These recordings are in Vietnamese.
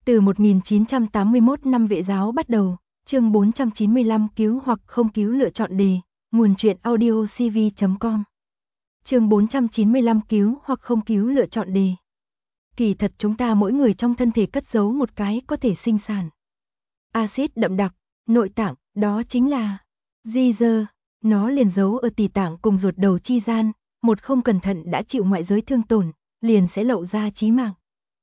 Từ 1981 năm Vệ giáo bắt đầu, chương 495 cứu hoặc không cứu lựa chọn đề, nguồn truyện audio cv.com. Chương 495 cứu hoặc không cứu lựa chọn đề. Kỳ thật chúng ta mỗi người trong thân thể cất giấu một cái có thể sinh sản axit đậm đặc, nội tạng, đó chính là Jiger. Nó liền giấu ở tỳ tạng cùng ruột đầu chi gian, một không cẩn thận đã chịu ngoại giới thương tổn, liền sẽ lộ ra chí mạng.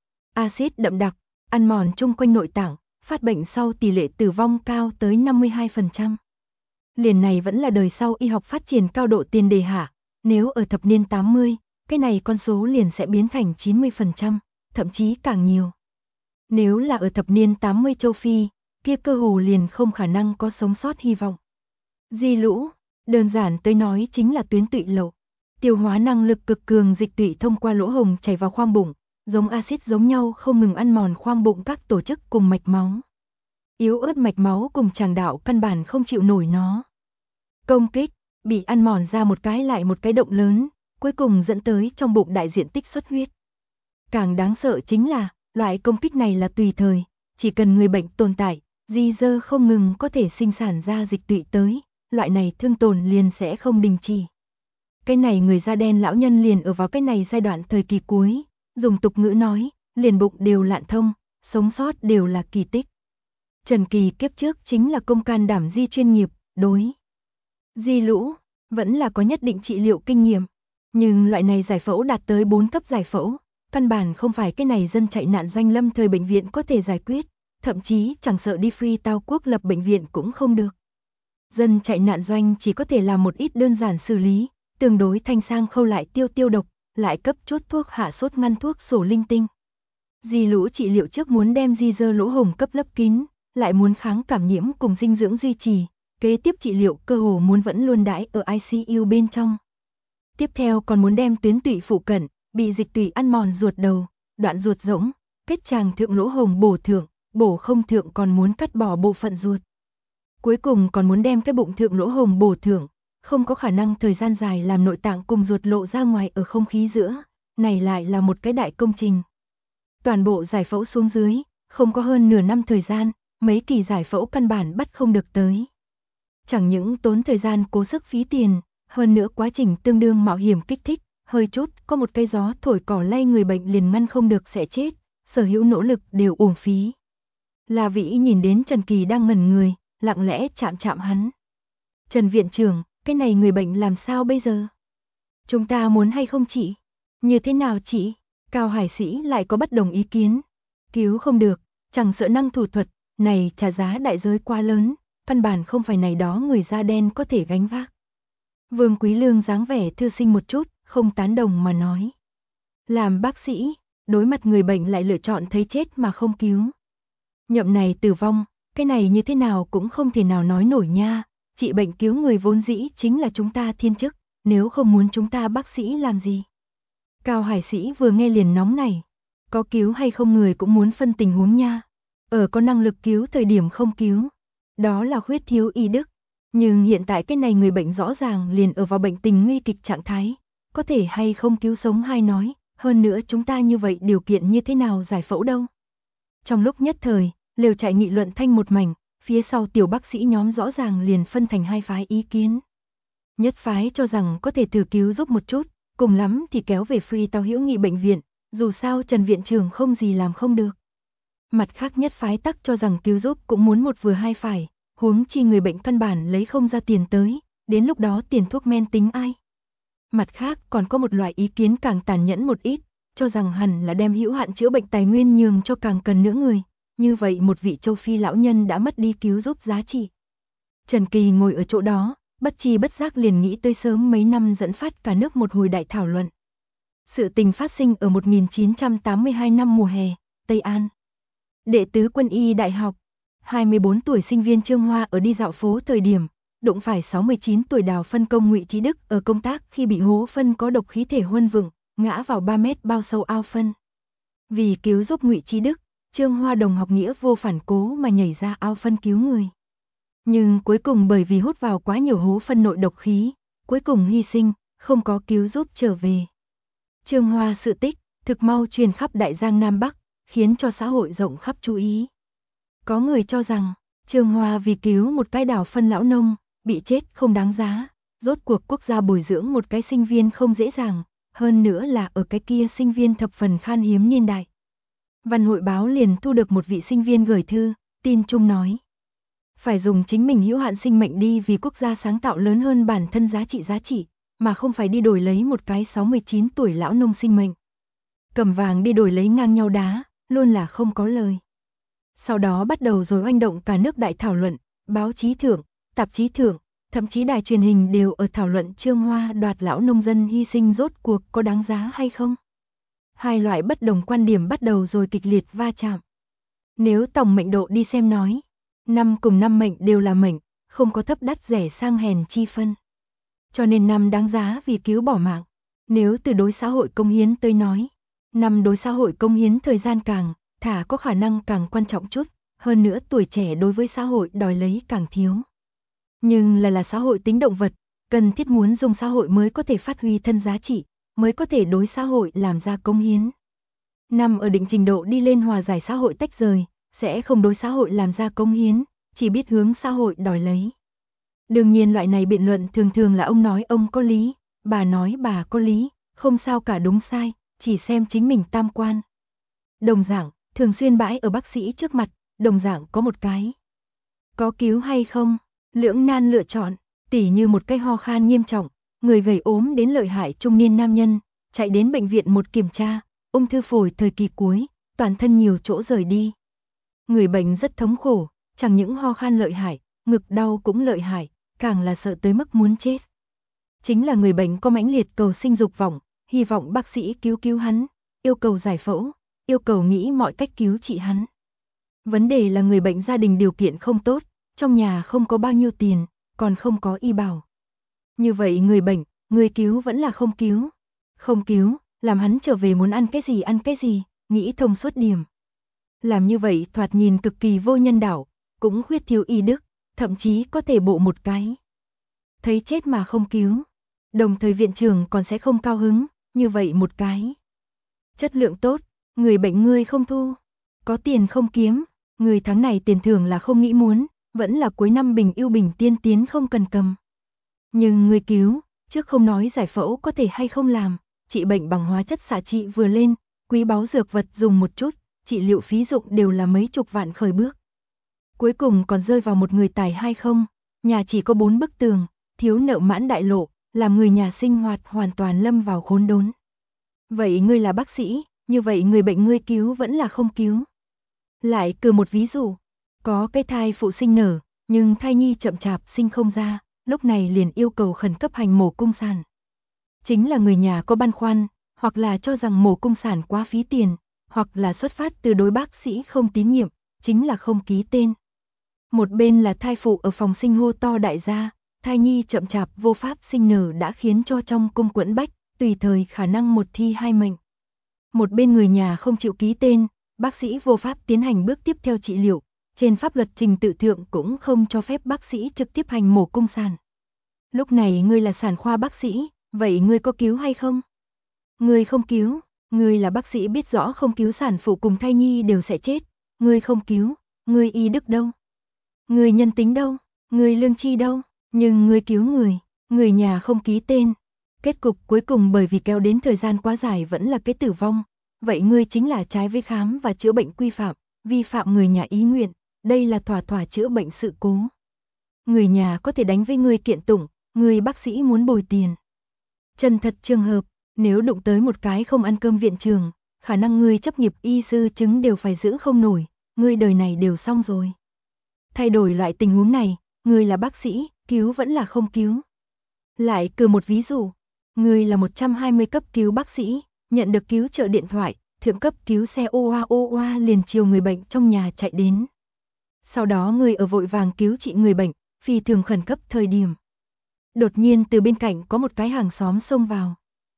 Axit đậm đặc, ăn mòn chung quanh nội tạng, phát bệnh sau tỷ lệ tử vong cao tới 52%. Liền này vẫn là đời sau y học phát triển cao độ tiền đề hạ, nếu ở thập niên 80, cái này con số liền sẽ biến thành 90%, thậm chí càng nhiều. Nếu là ở thập niên 80 châu Phi, kia cơ hồ liền không khả năng có sống sót hy vọng. Di lũ, đơn giản tới nói chính là tuyến tụy lậu. Tiêu hóa năng lực cực cường dịch tụy thông qua lỗ hồng chảy vào khoang bụng, giống axit giống nhau không ngừng ăn mòn khoang bụng các tổ chức cùng mạch máu. Yếu ớt mạch máu cùng tràng đạo căn bản không chịu nổi nó. Công kích, bị ăn mòn ra một cái lại một cái động lớn, cuối cùng dẫn tới trong bụng đại diện tích xuất huyết. Càng đáng sợ chính là, loại công kích này là tùy thời, chỉ cần người bệnh tồn tại, Jiger không ngừng có thể sinh sản ra dịch tụy tới, loại này thương tổn liền sẽ không đình chỉ. Cái này người da đen lão nhân liền ở vào cái này giai đoạn thời kỳ cuối, dùng tục ngữ nói, liền bụng đều lạn thông, sống sót đều là kỳ tích. Trần Kỳ kiếp trước chính là công can đảm di chuyên nghiệp, đối di lũ, vẫn là có nhất định trị liệu kinh nghiệm, nhưng loại này giải phẫu đạt tới 4 cấp giải phẫu, căn bản không phải cái này dân chạy nạn doanh lâm thời bệnh viện có thể giải quyết, thậm chí chẳng sợ đi Freetown quốc lập bệnh viện cũng không được. Dân chạy nạn doanh chỉ có thể làm một ít đơn giản xử lý, tương đối thanh sang khâu lại tiêu độc, lại cấp chốt thuốc hạ sốt ngăn thuốc sổ linh tinh. Di lũ trị liệu trước muốn đem Jiger lỗ hổng cấp lấp kín, lại muốn kháng cảm nhiễm cùng dinh dưỡng duy trì, kế tiếp trị liệu cơ hồ muốn vẫn luôn đãi ở ICU bên trong. Tiếp theo còn muốn đem tuyến tụy phụ cận, bị dịch tụy ăn mòn ruột đầu, đoạn ruột rỗng, kết tràng thượng lỗ hổng bổ thượng, bổ không thượng còn muốn cắt bỏ bộ phận ruột. Cuối cùng còn muốn đem cái bụng thượng lỗ hổng bổ thượng, không có khả năng thời gian dài làm nội tạng cùng ruột lộ ra ngoài ở không khí giữa, này lại là một cái đại công trình. Toàn bộ giải phẫu xuống dưới, không có hơn nửa năm thời gian, mấy kỳ giải phẫu căn bản bắt không được tới. Chẳng những tốn thời gian cố sức phí tiền, hơn nữa quá trình tương đương mạo hiểm kích thích, hơi chút có một cây gió thổi cỏ lay người bệnh liền ngăn không được sẽ chết, sở hữu nỗ lực đều uổng phí. La Vĩ nhìn đến Trần Kỳ đang ngẩn người, lặng lẽ chạm hắn. Trần viện trưởng, cái này người bệnh làm sao bây giờ? Chúng ta muốn hay không chị? Như thế nào chị? Cao Hải Sĩ lại có bất đồng ý kiến. Cứu không được, chẳng sợ năng thủ thuật, này trả giá đại giới quá lớn, căn bản không phải này đó người da đen có thể gánh vác. Vương Quý Lương dáng vẻ thư sinh một chút, không tán đồng mà nói. Làm bác sĩ, đối mặt người bệnh lại lựa chọn thấy chết mà không cứu. Nhậm này tử vong, cái này như thế nào cũng không thể nào nói nổi nha, trị bệnh cứu người vốn dĩ chính là chúng ta thiên chức, nếu không muốn chúng ta bác sĩ làm gì. Cao Hải Sĩ vừa nghe liền nóng này, có cứu hay không người cũng muốn phân tình huống nha, ở có năng lực cứu thời điểm không cứu, đó là khuyết thiếu y đức, nhưng hiện tại cái này người bệnh rõ ràng liền ở vào bệnh tình nguy kịch trạng thái, có thể hay không cứu sống hay nói, hơn nữa chúng ta như vậy điều kiện như thế nào giải phẫu đâu. Trong lúc nhất thời, lều trại nghị luận thanh một mảnh, phía sau tiểu bác sĩ nhóm rõ ràng liền phân thành hai phái ý kiến. Nhất phái cho rằng có thể thử cứu giúp một chút, cùng lắm thì kéo về Freetown hữu nghị bệnh viện, dù sao Trần viện trưởng không gì làm không được. Mặt khác nhất phái tắc cho rằng cứu giúp cũng muốn một vừa hai phải, huống chi người bệnh căn bản lấy không ra tiền tới, đến lúc đó tiền thuốc men tính ai. Mặt khác còn có một loại ý kiến càng tàn nhẫn một ít, cho rằng hẳn là đem hữu hạn chữa bệnh tài nguyên nhường cho càng cần nữa người, như vậy một vị châu Phi lão nhân đã mất đi cứu giúp giá trị. Trần Kỳ ngồi ở chỗ đó, bất chi bất giác liền nghĩ tới sớm mấy năm dẫn phát cả nước một hồi đại thảo luận. Sự tình phát sinh ở 1982 năm mùa hè, Tây An. Đệ tứ quân y đại học, 24 tuổi sinh viên Trương Hoa ở đi dạo phố thời điểm, đụng phải 69 tuổi Đào phân công Ngụy Chí Đức ở công tác khi bị hố phân có độc khí thể huân vựng, ngã vào 3 mét bao sâu ao phân. Vì cứu giúp Ngụy Chí Đức, Trương Hoa đồng học nghĩa vô phản cố mà nhảy ra ao phân cứu người. Nhưng cuối cùng bởi vì hút vào quá nhiều hố phân nội độc khí, cuối cùng hy sinh, không có cứu giúp trở về. Trương Hoa sự tích, thực mau truyền khắp Đại Giang Nam Bắc, khiến cho xã hội rộng khắp chú ý. Có người cho rằng, Trương Hoa vì cứu một cái đảo phân lão nông, bị chết không đáng giá, rốt cuộc quốc gia bồi dưỡng một cái sinh viên không dễ dàng, hơn nữa là ở cái kia sinh viên thập phần khan hiếm niên đại. Văn hội báo liền thu được một vị sinh viên gửi thư, tin chung nói. Phải dùng chính mình hữu hạn sinh mệnh đi vì quốc gia sáng tạo lớn hơn bản thân giá trị, mà không phải đi đổi lấy một cái 69 tuổi lão nông sinh mệnh. Cầm vàng đi đổi lấy ngang nhau đá, luôn là không có lời. Sau đó bắt đầu rồi oanh động cả nước đại thảo luận, báo chí thưởng, tạp chí thưởng, thậm chí đài truyền hình đều ở thảo luận Trương Hoa đoạt lão nông dân hy sinh rốt cuộc có đáng giá hay không. Hai loại bất đồng quan điểm bắt đầu rồi kịch liệt va chạm. Nếu tổng mệnh độ đi xem nói, năm cùng năm mệnh đều là mệnh, không có thấp đắt rẻ sang hèn chi phân. Cho nên năm đáng giá vì cứu bỏ mạng. Nếu từ đối xã hội công hiến tới nói, năm đối xã hội công hiến thời gian càng, thả có khả năng càng quan trọng chút, hơn nữa tuổi trẻ đối với xã hội đòi lấy càng thiếu. Nhưng là xã hội tính động vật, cần thiết muốn dùng xã hội mới có thể phát huy thân giá trị, mới có thể đối xã hội làm ra công hiến. Năm ở định trình độ đi lên hòa giải xã hội tách rời, sẽ không đối xã hội làm ra công hiến, chỉ biết hướng xã hội đòi lấy. Đương nhiên loại này biện luận thường thường là ông nói ông có lý, bà nói bà có lý, không sao cả đúng sai, chỉ xem chính mình tam quan. Đồng dạng, thường xuyên bãi ở bác sĩ trước mặt, đồng dạng có một cái. Có cứu hay không? Lưỡng nan lựa chọn, tỉ như một cái ho khan nghiêm trọng, người gầy ốm đến lợi hại trung niên nam nhân, chạy đến bệnh viện một kiểm tra, ung thư phổi thời kỳ cuối, toàn thân nhiều chỗ rời đi. Người bệnh rất thống khổ, chẳng những ho khan lợi hại, ngực đau cũng lợi hại, càng là sợ tới mức muốn chết. Chính là người bệnh có mãnh liệt cầu sinh dục vọng, hy vọng bác sĩ cứu hắn, yêu cầu giải phẫu, yêu cầu nghĩ mọi cách cứu trị hắn. Vấn đề là người bệnh gia đình điều kiện không tốt, trong nhà không có bao nhiêu tiền, còn không có y bảo. Như vậy người bệnh, người cứu vẫn là không cứu. Không cứu, làm hắn trở về muốn ăn cái gì, nghĩ thông suốt điểm. Làm như vậy thoạt nhìn cực kỳ vô nhân đạo, cũng khuyết thiếu y đức, thậm chí có thể bộ một cái. Thấy chết mà không cứu. Đồng thời viện trưởng còn sẽ không cao hứng, như vậy một cái. Chất lượng tốt, người bệnh ngươi không thu. Có tiền không kiếm, người tháng này tiền thưởng là không nghĩ muốn, vẫn là cuối năm bình ưu bình tiên tiến không cần cầm. Nhưng người cứu, trước không nói giải phẫu có thể hay không làm, trị bệnh bằng hóa chất xạ trị vừa lên, quý báu dược vật dùng một chút, trị liệu phí dụng đều là mấy chục vạn khởi bước. Cuối cùng còn rơi vào một người tài hay không, nhà chỉ có 4 bức tường, thiếu nợ mãn đại lộ, làm người nhà sinh hoạt hoàn toàn lâm vào khốn đốn. Vậy ngươi là bác sĩ, như vậy người bệnh ngươi cứu vẫn là không cứu. Lại cử một ví dụ, có cái thai phụ sinh nở, nhưng thai nhi chậm chạp sinh không ra, lúc này liền yêu cầu khẩn cấp hành mổ cung sản. Chính là người nhà có băn khoăn, hoặc là cho rằng mổ cung sản quá phí tiền, hoặc là xuất phát từ đối bác sĩ không tín nhiệm, chính là không ký tên. Một bên là thai phụ ở phòng sinh hô to đại gia, thai nhi chậm chạp vô pháp sinh nở đã khiến cho trong cung quẫn bách, tùy thời khả năng một thi hai mệnh. Một bên người nhà không chịu ký tên, bác sĩ vô pháp tiến hành bước tiếp theo trị liệu, trên pháp luật trình tự thượng cũng không cho phép bác sĩ trực tiếp hành mổ cung sản. Lúc này ngươi là sản khoa bác sĩ, vậy ngươi có cứu hay không? Ngươi không cứu, ngươi là bác sĩ biết rõ không cứu sản phụ cùng thai nhi đều sẽ chết, ngươi không cứu, ngươi y đức đâu? Ngươi nhân tính đâu? Ngươi lương tri đâu? Nhưng ngươi cứu người nhà không ký tên. Kết cục cuối cùng bởi vì kéo đến thời gian quá dài vẫn là cái tử vong. Vậy ngươi chính là trái với khám và chữa bệnh quy phạm, vi phạm người nhà ý nguyện, đây là thỏa chữa bệnh sự cố. Người nhà có thể đánh với ngươi kiện tụng, người bác sĩ muốn bồi tiền. Chân thật trường hợp, nếu đụng tới một cái không ăn cơm viện trường, khả năng ngươi chấp nghiệp y sư chứng đều phải giữ không nổi, ngươi đời này đều xong rồi. Thay đổi loại tình huống này, ngươi là bác sĩ, cứu vẫn là không cứu. Lại cử một ví dụ, ngươi là 120 cấp cứu bác sĩ, nhận được cứu trợ điện thoại, thượng cấp cứu xe ô oa liền chiều người bệnh trong nhà chạy đến. Sau đó ngươi ở vội vàng cứu trị người bệnh, phi thường khẩn cấp thời điểm. Đột nhiên từ bên cạnh có một cái hàng xóm xông vào.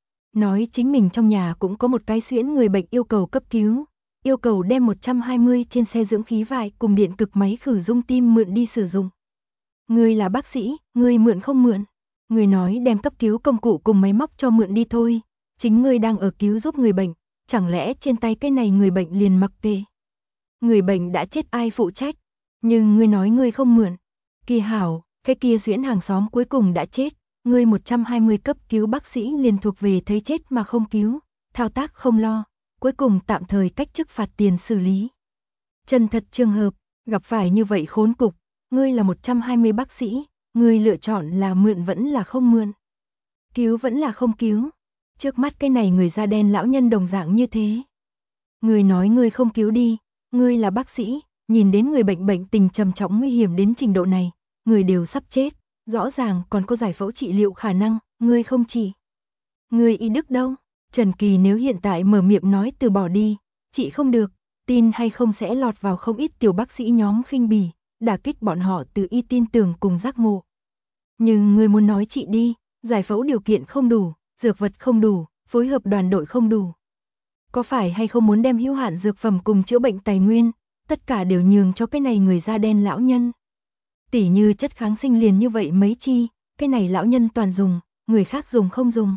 Nói chính mình trong nhà cũng có một cái xuyễn người bệnh yêu cầu cấp cứu, yêu cầu đem 120 trên xe dưỡng khí vại cùng điện cực máy khử dung tim mượn đi sử dụng. Ngươi là bác sĩ, ngươi mượn không mượn? Ngươi nói đem cấp cứu công cụ cùng máy móc cho mượn đi thôi, chính ngươi đang ở cứu giúp người bệnh, chẳng lẽ trên tay cái này người bệnh liền mặc kệ? Người bệnh đã chết ai phụ trách? Nhưng ngươi nói ngươi không mượn. Kỳ hảo, cái kia Duyễn hàng xóm cuối cùng đã chết, ngươi 120 cấp cứu bác sĩ liền thuộc về thấy chết mà không cứu, thao tác không lo, cuối cùng tạm thời cách chức phạt tiền xử lý. Chân thật trường hợp, gặp phải như vậy khốn cục, ngươi là 120 bác sĩ, ngươi lựa chọn là mượn vẫn là không mượn. Cứu vẫn là không cứu. Trước mắt cái này người da đen lão nhân đồng dạng như thế. Ngươi nói ngươi không cứu đi, ngươi là bác sĩ, nhìn đến người bệnh tình trầm trọng nguy hiểm đến trình độ này, người đều sắp chết, rõ ràng còn có giải phẫu trị liệu khả năng, ngươi không chỉ. Ngươi y đức đâu? Trần Kỳ nếu hiện tại mở miệng nói từ bỏ đi, chị không được, tin hay không sẽ lọt vào không ít tiểu bác sĩ nhóm khinh bỉ, đả kích bọn họ từ y tin tưởng cùng giác ngộ. Nhưng ngươi muốn nói chị đi, giải phẫu điều kiện không đủ, dược vật không đủ, phối hợp đoàn đội không đủ. Có phải hay không muốn đem hữu hạn dược phẩm cùng chữa bệnh tài nguyên, tất cả đều nhường cho cái này người da đen lão nhân. Tỉ như chất kháng sinh liền như vậy mấy chi, cái này lão nhân toàn dùng, người khác dùng không dùng.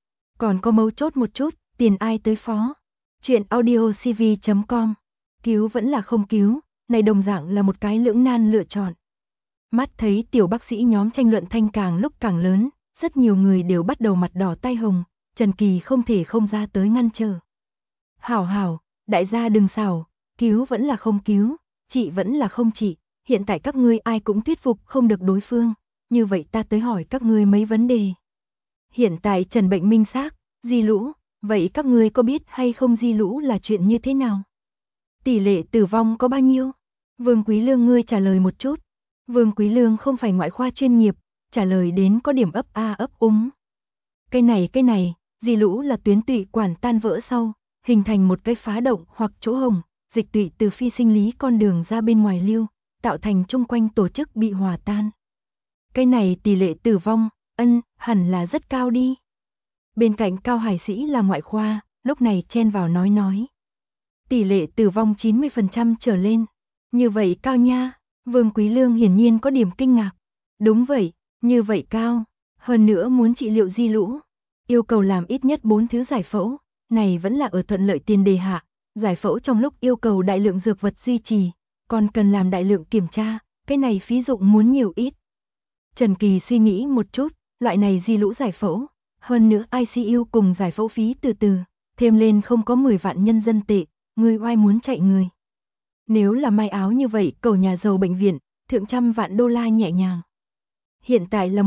Còn có mấu chốt một chút, tiền ai tới phó. Chuyện audiocv.com. Cứu vẫn là không cứu, này đồng dạng là một cái lưỡng nan lựa chọn. Mắt thấy tiểu bác sĩ nhóm tranh luận thanh càng lúc càng lớn, rất nhiều người đều bắt đầu mặt đỏ tai hồng, Trần Kỳ không thể không ra tới ngăn trở. Hảo hảo, đại gia đừng xảo, cứu vẫn là không cứu, trị vẫn là không trị, hiện tại các ngươi ai cũng thuyết phục không được đối phương, như vậy ta tới hỏi các ngươi mấy vấn đề. Hiện tại trần bệnh minh xác, di lũ, vậy các ngươi có biết hay không di lũ là chuyện như thế nào? Tỷ lệ tử vong có bao nhiêu? Vương Quý Lương ngươi trả lời một chút. Vương Quý Lương không phải ngoại khoa chuyên nghiệp, trả lời đến có điểm ấp a ấp úng. Cái này, di lũ là tuyến tụy quản tan vỡ sau, hình thành một cái phá động hoặc chỗ hồng, dịch tụy từ phi sinh lý con đường ra bên ngoài lưu, tạo thành chung quanh tổ chức bị hòa tan. Cái này tỷ lệ tử vong, hẳn là rất cao đi. Bên cạnh Cao Hải Sĩ là ngoại khoa, lúc này chen vào nói. Tỷ lệ tử vong 90% trở lên. Như vậy cao nha, Vương Quý Lương hiển nhiên có điểm kinh ngạc. Đúng vậy, như vậy cao. Hơn nữa muốn trị liệu di lũ, yêu cầu làm ít nhất 4 thứ giải phẫu, này vẫn là ở thuận lợi tiền đề hạ. Giải phẫu trong lúc yêu cầu đại lượng dược vật duy trì, còn cần làm đại lượng kiểm tra, cái này phí dụng muốn nhiều ít. Trần Kỳ suy nghĩ một chút, loại này di lũ giải phẫu, hơn nữa ICU cùng giải phẫu phí từ từ, thêm lên không có 10 vạn nhân dân tệ, người oai muốn chạy người. Nếu là may áo như vậy, cầu nhà giàu bệnh viện, thượng trăm vạn đô la nhẹ nhàng. Hiện tại là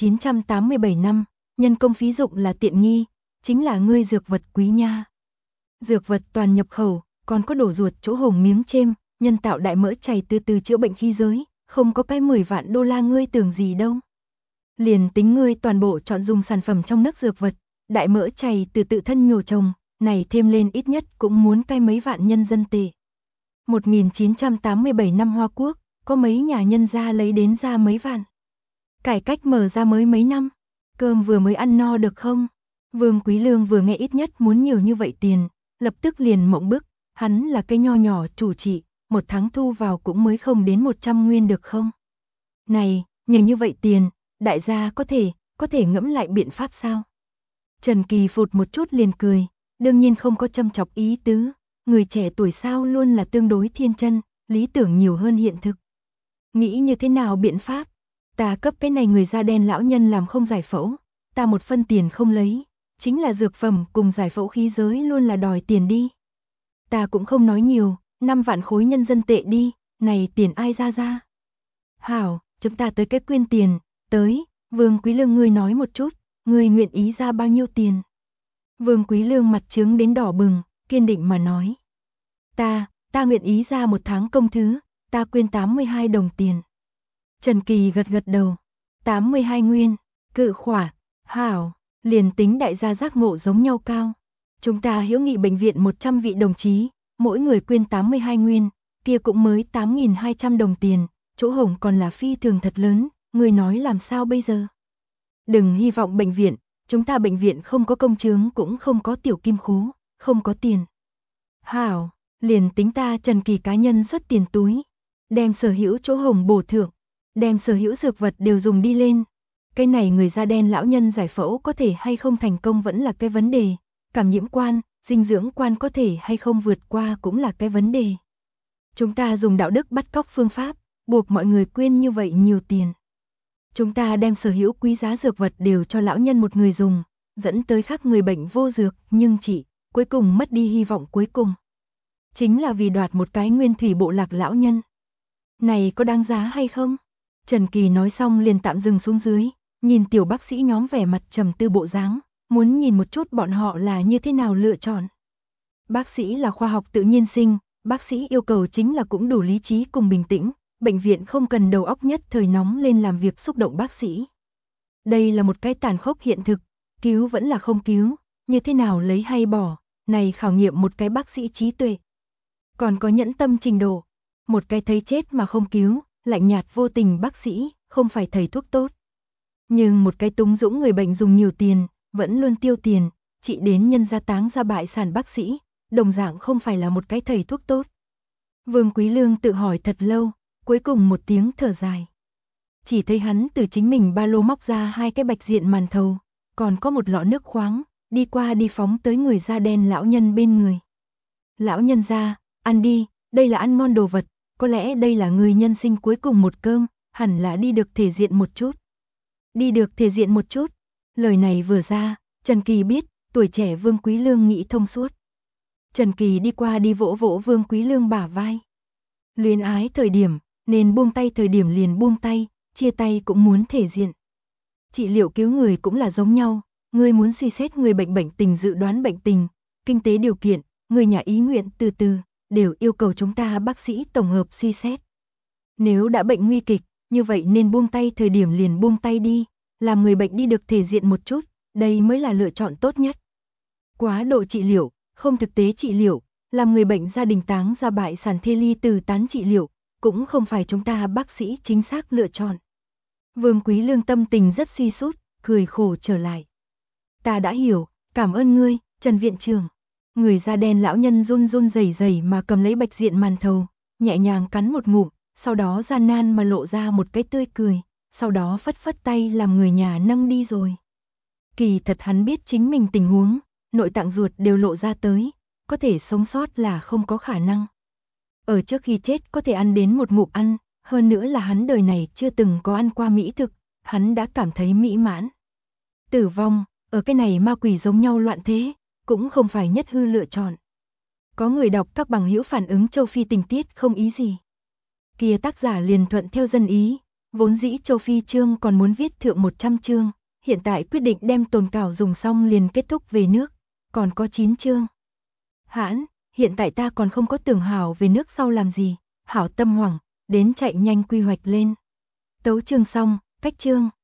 1987 năm, nhân công phí dụng là tiện nghi, chính là ngươi dược vật quý nha. Dược vật toàn nhập khẩu, còn có đổ ruột chỗ hồng miếng chêm, nhân tạo đại mỡ chảy từ từ chữa bệnh khí giới, không có cái 10 vạn đô la ngươi tưởng gì đâu. Liền tính ngươi toàn bộ chọn dùng sản phẩm trong nước dược vật, đại mỡ chảy từ tự thân nhổ trồng, này thêm lên ít nhất cũng muốn cái mấy vạn nhân dân tệ. 1987 năm Hoa Quốc, có mấy nhà nhân gia lấy đến ra mấy vạn. Cải cách mở ra mới mấy năm, cơm vừa mới ăn no được không? Vương Quý Lương vừa nghe ít nhất muốn nhiều như vậy tiền, lập tức liền mộng bức, hắn là cái nho nhỏ chủ trị, một tháng thu vào cũng mới không đến 100 nguyên được không? Này, nhiều như vậy tiền, đại gia có thể ngẫm lại biện pháp sao? Trần Kỳ phụt một chút liền cười, đương nhiên không có châm chọc ý tứ, người trẻ tuổi sao luôn là tương đối thiên chân, lý tưởng nhiều hơn hiện thực. Nghĩ như thế nào biện pháp? Ta cấp cái này người da đen lão nhân làm không giải phẫu, ta một phân tiền không lấy, chính là dược phẩm cùng giải phẫu khí giới luôn là đòi tiền đi. Ta cũng không nói nhiều, 5 vạn khối nhân dân tệ đi, này tiền ai ra. Hảo, chúng ta tới cái quyên tiền, tới, Vương Quý Lương ngươi nói một chút, ngươi nguyện ý ra bao nhiêu tiền? Vương Quý Lương mặt trướng đến đỏ bừng, kiên định mà nói. Ta nguyện ý ra một tháng công thứ, ta quyên 82 đồng tiền. Trần Kỳ gật đầu, 82 nguyên, cự khỏa, hảo, liền tính đại gia giác ngộ giống nhau cao. Chúng ta hữu nghị bệnh viện 100 vị đồng chí, mỗi người quyên 82 nguyên, kia cũng mới 8.200 đồng tiền, chỗ hổng còn là phi thường thật lớn, người nói làm sao bây giờ? Đừng hy vọng bệnh viện, chúng ta bệnh viện không có công chứng cũng không có tiểu kim khố, không có tiền. Hảo, liền tính ta Trần Kỳ cá nhân xuất tiền túi, đem sở hữu chỗ hổng bổ thưởng, đem sở hữu dược vật đều dùng đi lên. Cái này người da đen lão nhân giải phẫu có thể hay không thành công vẫn là cái vấn đề, cảm nhiễm quan, dinh dưỡng quan có thể hay không vượt qua cũng là cái vấn đề. Chúng ta dùng đạo đức bắt cóc phương pháp, buộc mọi người quyên như vậy nhiều tiền. Chúng ta đem sở hữu quý giá dược vật đều cho lão nhân một người dùng, dẫn tới khác người bệnh vô dược nhưng chỉ cuối cùng mất đi hy vọng cuối cùng. Chính là vì đoạt một cái nguyên thủy bộ lạc lão nhân. Này có đáng giá hay không? Trần Kỳ nói xong liền tạm dừng xuống dưới, nhìn tiểu bác sĩ nhóm vẻ mặt trầm tư bộ dáng, muốn nhìn một chút bọn họ là như thế nào lựa chọn. Bác sĩ là khoa học tự nhiên sinh, bác sĩ yêu cầu chính là cũng đủ lý trí cùng bình tĩnh, bệnh viện không cần đầu óc nhất thời nóng lên làm việc xúc động bác sĩ. Đây là một cái tàn khốc hiện thực, cứu vẫn là không cứu, như thế nào lấy hay bỏ, này khảo nghiệm một cái bác sĩ trí tuệ. Còn có nhẫn tâm trình độ, một cái thấy chết mà không cứu, lạnh nhạt vô tình bác sĩ, không phải thầy thuốc tốt. Nhưng một cái túng dũng người bệnh dùng nhiều tiền, vẫn luôn tiêu tiền, trị đến nhân gia táng ra bại sản bác sĩ, đồng dạng không phải là một cái thầy thuốc tốt. Vương Quý Lương tự hỏi thật lâu, cuối cùng một tiếng thở dài. Chỉ thấy hắn từ chính mình ba lô móc ra 2 cái bạch diện màn thầu, còn có một lọ nước khoáng, đi qua đi phóng tới người da đen lão nhân bên người. Lão nhân gia, ăn đi, đây là ăn ngon đồ vật, có lẽ đây là người nhân sinh cuối cùng một cơm, hẳn là đi được thể diện một chút. Đi được thể diện một chút. Lời này vừa ra, Trần Kỳ biết, tuổi trẻ Vương Quý Lương nghĩ thông suốt. Trần Kỳ đi qua đi vỗ vỗ Vương Quý Lương bả vai. Luyến ái thời điểm, nên buông tay thời điểm liền buông tay, chia tay cũng muốn thể diện. Trị liệu cứu người cũng là giống nhau, người muốn suy xét người bệnh bệnh tình dự đoán bệnh tình, kinh tế điều kiện, người nhà ý nguyện từ từ, đều yêu cầu chúng ta bác sĩ tổng hợp suy xét. Nếu đã bệnh nguy kịch, như vậy nên buông tay thời điểm liền buông tay đi, làm người bệnh đi được thể diện một chút, đây mới là lựa chọn tốt nhất. Quá độ trị liệu, không thực tế trị liệu, làm người bệnh gia đình táng ra bại sản thê ly từ tán trị liệu, cũng không phải chúng ta bác sĩ chính xác lựa chọn. Vương Quý Lương tâm tình rất suy sút, cười khổ trở lại. Ta đã hiểu, cảm ơn ngươi, Trần viện trưởng. Người da đen lão nhân run run rẩy rẩy mà cầm lấy bạch diện màn thầu, nhẹ nhàng cắn một ngụm, sau đó gian nan mà lộ ra một cái tươi cười, sau đó phất phất tay làm người nhà nâng đi rồi. Kỳ thật hắn biết chính mình tình huống, nội tạng ruột đều lộ ra tới, có thể sống sót là không có khả năng. Ở trước khi chết có thể ăn đến một ngụm ăn, hơn nữa là hắn đời này chưa từng có ăn qua mỹ thực, hắn đã cảm thấy mỹ mãn. Tử vong, ở cái này ma quỷ giống nhau loạn thế, cũng không phải nhất hư lựa chọn. Có người đọc các bằng hữu phản ứng châu Phi tình tiết không ý gì. Kia tác giả liền thuận theo dân ý, vốn dĩ châu Phi chương còn muốn viết thượng 100 chương, hiện tại quyết định đem tồn cảo dùng xong liền kết thúc về nước, còn có 9 chương. Hãn, hiện tại ta còn không có tưởng hảo về nước sau làm gì, hảo tâm hoảng, đến chạy nhanh quy hoạch lên. Tấu chương xong, cách chương.